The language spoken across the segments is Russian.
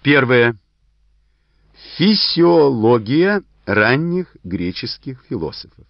Первое. Физиология ранних греческих философов.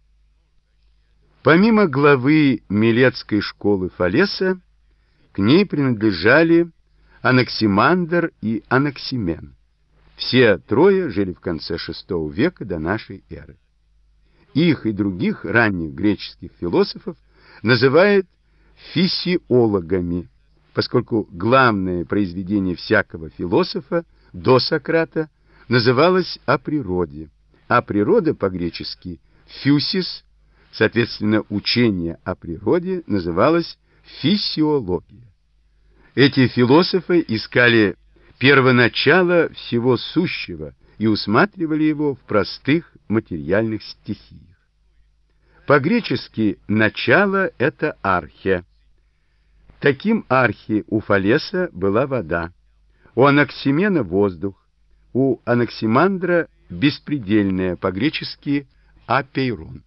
Помимо главы Милетской школы Фалеса, к ней принадлежали Анаксимандр и Анаксимен. Все трое жили в конце VI века до нашей эры. Их и других ранних греческих философов называют физиологами, поскольку главное произведение всякого философа до Сократа называлось «О природе», а природа по-гречески «фюсис», соответственно, учение о природе называлось физиология. Эти философы искали первоначало всего сущего и усматривали его в простых материальных стихиях. По-гречески «начало» — это архе. Таким архе у Фалеса была вода, у Анаксимена — воздух, у Анаксимандра — беспредельное, по-гречески апейрон.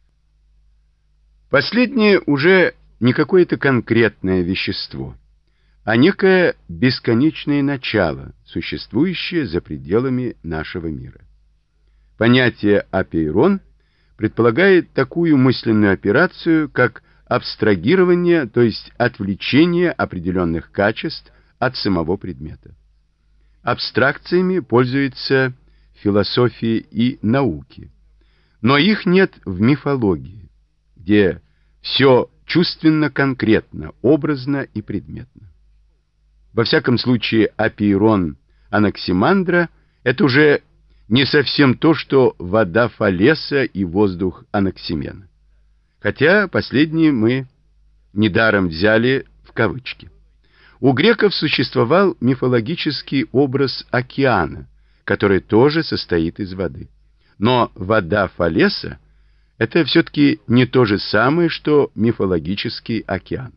Последнее уже не какое-то конкретное вещество, а некое бесконечное начало, существующее за пределами нашего мира. Понятие апейрон предполагает такую мысленную операцию, как абстрагирование, то есть отвлечение определенных качеств от самого предмета. Абстракциями пользуются философии и науки, но их нет в мифологии, где все чувственно конкретно, образно и предметно. Во всяком случае, апейрон Анаксимандра — это уже не совсем то, что вода Фалеса и воздух Анаксимена. Хотя последние мы недаром взяли в кавычки. У греков существовал мифологический образ океана, который тоже состоит из воды. Но вода Фалеса — это все-таки не то же самое, что мифологический океан.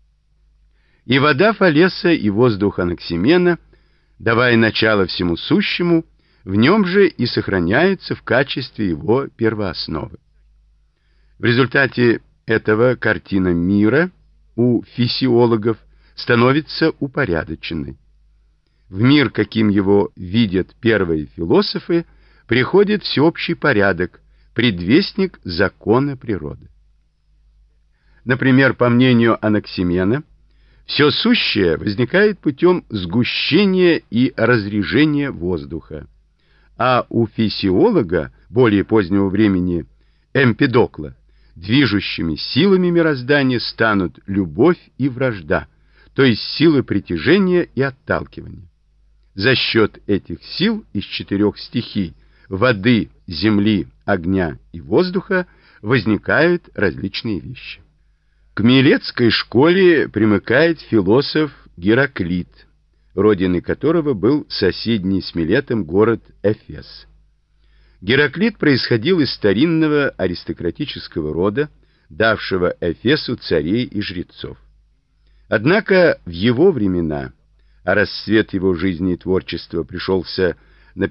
И вода Фалеса, и воздух Анаксимена, давая начало всему сущему, в нем же и сохраняются в качестве его первоосновы. В результате этого картина мира у физиологов становится упорядоченной. В мир, каким его видят первые философы, приходит всеобщий порядок, предвестник закона природы. Например, по мнению Анаксимена, все сущее возникает путем сгущения и разрежения воздуха, а у физиолога более позднего времени Эмпидокла движущими силами мироздания станут любовь и вражда, то есть силы притяжения и отталкивания. За счет этих сил из 4 стихий — воды, земли, огня и воздуха — возникают различные вещи. К Милетской школе примыкает философ Гераклит, родиной которого был соседний с Милетом город Эфес. Гераклит происходил из старинного аристократического рода, давшего Эфесу царей и жрецов. Однако в его времена, а расцвет его жизни и творчества пришелся на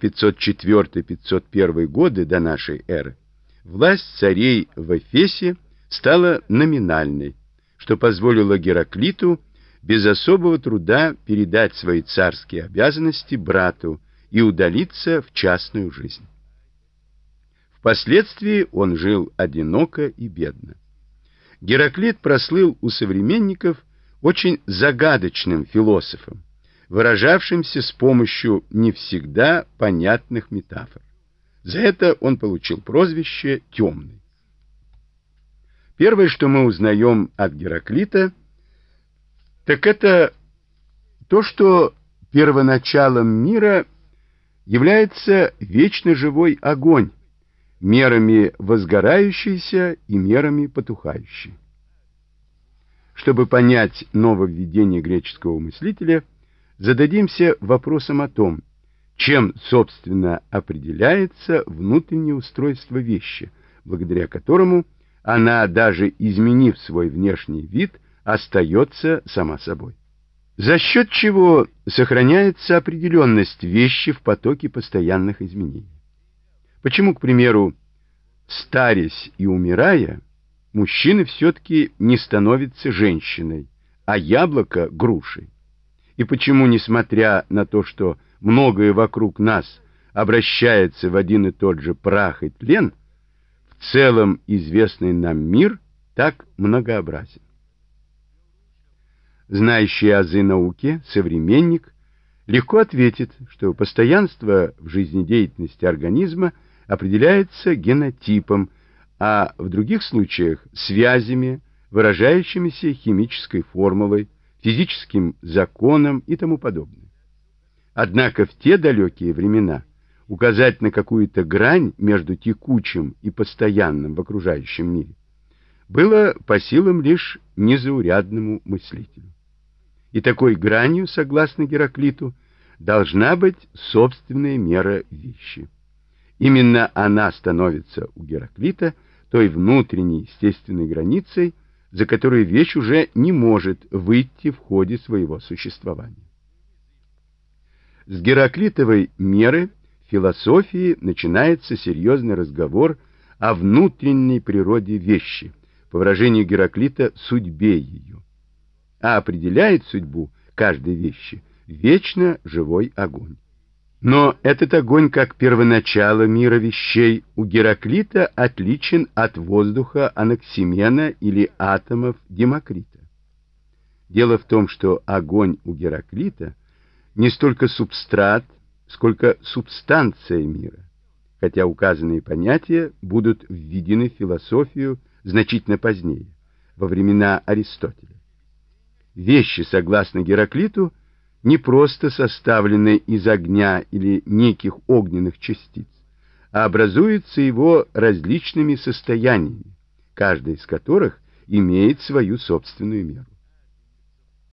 504-501 годы до нашей эры, власть царей в Эфесе стала номинальной, что позволило Гераклиту без особого труда передать свои царские обязанности брату и удалиться в частную жизнь. Впоследствии он жил одиноко и бедно. Гераклит прослыл у современников очень загадочным философом, выражавшимся с помощью не всегда понятных метафор. За это он получил прозвище «Темный». Первое, что мы узнаем от Гераклита, так это то, что первоначалом мира является вечно живой огонь, мерами возгорающийся и мерами потухающий. Чтобы понять нововведение греческого мыслителя, зададимся вопросом о том, чем, собственно, определяется внутреннее устройство вещи, благодаря которому она, даже изменив свой внешний вид, остается сама собой. За счет чего сохраняется определенность вещи в потоке постоянных изменений. Почему, к примеру, старясь и умирая, мужчина все-таки не становится женщиной, а яблоко — грушей? и почему, несмотря на то, что многое вокруг нас обращается в один и тот же прах и тлен, в целом известный нам мир так многообразен. Знающий азы науки современник легко ответит, что постоянство в жизнедеятельности организма определяется генотипом, а в других случаях связями, выражающимися химической формулой, физическим законом и тому подобное. Однако в те далекие времена указать на какую-то грань между текучим и постоянным в окружающем мире было по силам лишь незаурядному мыслителю. И такой гранью, согласно Гераклиту, должна быть собственная мера вещи. Именно она становится у Гераклита той внутренней естественной границей, за которой вещь уже не может выйти в ходе своего существования. С гераклитовой меры в философии начинается серьезный разговор о внутренней природе вещи, по выражению Гераклита, судьбе ее. А определяет судьбу каждой вещи вечно живой огонь. Но этот огонь, как первоначало мира вещей, у Гераклита отличен от воздуха Анаксимена или атомов Демокрита. Дело в том, что огонь у Гераклита не столько субстрат, сколько субстанция мира, хотя указанные понятия будут введены в философию значительно позднее, во времена Аристотеля. Вещи, согласно Гераклиту, не просто составлены из огня или неких огненных частиц, а образуются его различными состояниями, каждая из которых имеет свою собственную меру.